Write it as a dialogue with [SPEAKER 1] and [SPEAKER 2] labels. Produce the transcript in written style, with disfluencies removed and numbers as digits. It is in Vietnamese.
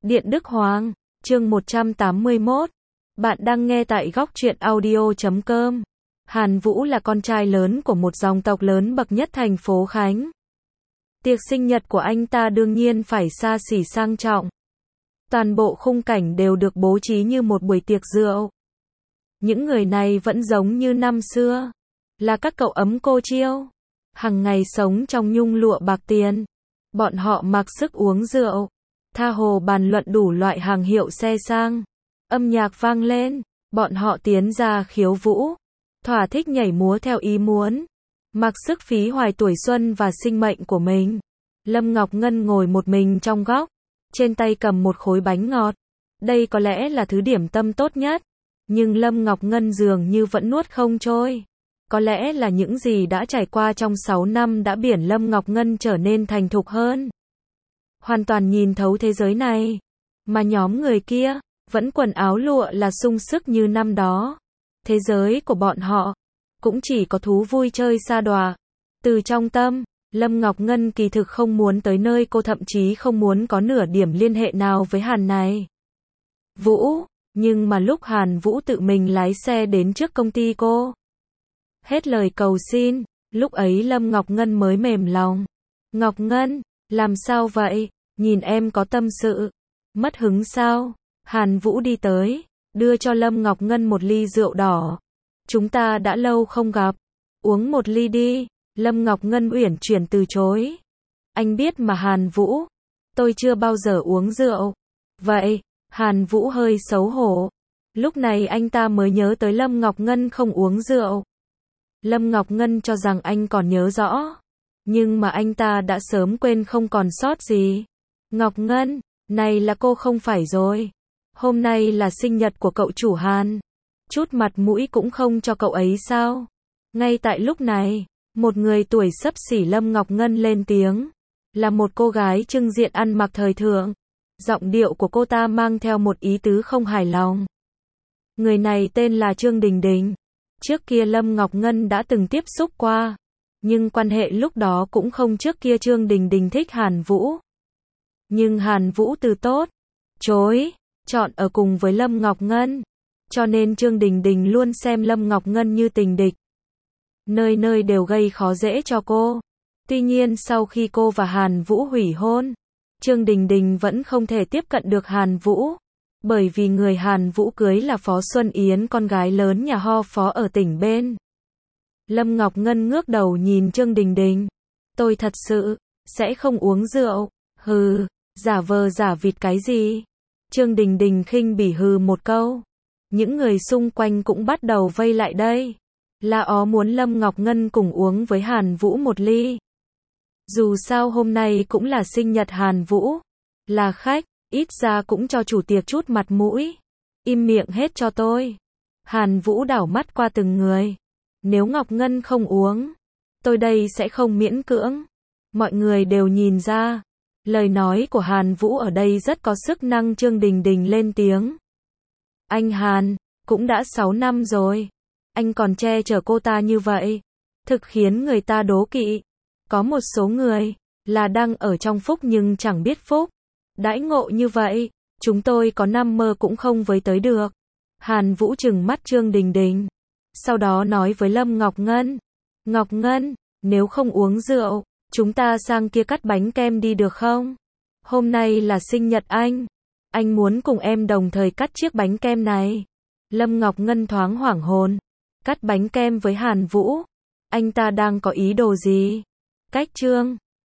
[SPEAKER 1] Điện Đức Hoàng, chương 181. Bạn đang nghe tại góc truyện audio.com. Hàn Vũ là con trai lớn của một dòng tộc lớn bậc nhất thành phố Khánh. Tiệc sinh nhật của anh ta đương nhiên phải xa xỉ sang trọng. Toàn bộ khung cảnh đều được bố trí như một buổi tiệc rượu. Những người này vẫn giống như năm xưa, là các cậu ấm cô chiêu, hằng ngày sống trong nhung lụa bạc tiền. Bọn họ mặc sức uống rượu, tha hồ bàn luận đủ loại hàng hiệu xe sang. Âm nhạc vang lên, bọn họ tiến ra khiếu vũ, thỏa thích nhảy múa theo ý muốn, mặc sức phí hoài tuổi xuân và sinh mệnh của mình. Lâm Ngọc Ngân ngồi một mình trong góc, trên tay cầm một khối bánh ngọt. Đây có lẽ là thứ điểm tâm tốt nhất, nhưng Lâm Ngọc Ngân dường như vẫn nuốt không trôi. Có lẽ là những gì đã trải qua trong 6 năm đã biển Lâm Ngọc Ngân trở nên thành thục hơn. Hoàn toàn nhìn thấu thế giới này. Mà nhóm người kia, vẫn quần áo lụa là sung sức như năm đó. Thế giới của bọn họ, cũng chỉ có thú vui chơi sa đọa. Từ trong tâm, Lâm Ngọc Ngân kỳ thực không muốn tới nơi cô, thậm chí không muốn có nửa điểm liên hệ nào với Hàn này. Vũ, nhưng mà lúc Hàn Vũ tự mình lái xe đến trước công ty cô, hết lời cầu xin, lúc ấy Lâm Ngọc Ngân mới mềm lòng. Ngọc Ngân, làm sao vậy? Nhìn em có tâm sự. Mất hứng sao? Hàn Vũ đi tới, đưa cho Lâm Ngọc Ngân một ly rượu đỏ. Chúng ta đã lâu không gặp. Uống một ly đi. Lâm Ngọc Ngân uyển chuyển từ chối. Anh biết mà Hàn Vũ, tôi chưa bao giờ uống rượu. Vậy, Hàn Vũ hơi xấu hổ. Lúc này anh ta mới nhớ tới Lâm Ngọc Ngân không uống rượu. Lâm Ngọc Ngân cho rằng anh còn nhớ rõ, nhưng mà anh ta đã sớm quên không còn sót gì. Ngọc Ngân, này là cô không phải rồi. Hôm nay là sinh nhật của cậu chủ Hàn. Chút mặt mũi cũng không cho cậu ấy sao? Ngay tại lúc này, một người tuổi xấp xỉ Lâm Ngọc Ngân lên tiếng. Là một cô gái trưng diện ăn mặc thời thượng. Giọng điệu của cô ta mang theo một ý tứ không hài lòng. Người này tên là Trương Đình Đình. Trước kia Lâm Ngọc Ngân đã từng tiếp xúc qua, nhưng quan hệ lúc đó cũng không. Trước kia Trương Đình Đình thích Hàn Vũ, nhưng Hàn Vũ từ tốt chối, chọn ở cùng với Lâm Ngọc Ngân, cho nên Trương Đình Đình luôn xem Lâm Ngọc Ngân như tình địch. Nơi nơi đều gây khó dễ cho cô. Tuy nhiên sau khi cô và Hàn Vũ hủy hôn, Trương Đình Đình vẫn không thể tiếp cận được Hàn Vũ, bởi vì người Hàn Vũ cưới là Phó Xuân Yến, con gái lớn nhà ho Phó ở tỉnh bên. Lâm Ngọc Ngân ngước đầu nhìn Trương Đình Đình. Tôi thật sự sẽ không uống rượu. Hừ, giả vờ giả vịt cái gì? Trương Đình Đình khinh bỉ hừ một câu. Những người xung quanh cũng bắt đầu vây lại đây. La ó muốn Lâm Ngọc Ngân cùng uống với Hàn Vũ một ly. Dù sao hôm nay cũng là sinh nhật Hàn Vũ, là khách, ít ra cũng cho chủ tiệc chút mặt mũi. Im miệng hết cho tôi. Hàn Vũ đảo mắt qua từng người. Nếu Ngọc Ngân không uống, tôi đây sẽ không miễn cưỡng. Mọi người đều nhìn ra, lời nói của Hàn Vũ ở đây rất có sức năng. Trương Đình Đình lên tiếng. Anh Hàn, cũng đã 6 năm rồi, anh còn che chở cô ta như vậy, thực khiến người ta đố kỵ. Có một số người là đang ở trong phúc nhưng chẳng biết phúc. Đãi ngộ như vậy, chúng tôi có nằm mơ cũng không với tới được. Hàn Vũ trừng mắt Trương Đình Đình, sau đó nói với Lâm Ngọc Ngân. Ngọc Ngân, nếu không uống rượu, chúng ta sang kia cắt bánh kem đi được không? Hôm nay là sinh nhật anh muốn cùng em đồng thời cắt chiếc bánh kem này. Lâm Ngọc Ngân thoáng hoảng hồn. Cắt bánh kem với Hàn Vũ? Anh ta đang có ý đồ gì? Cách Trương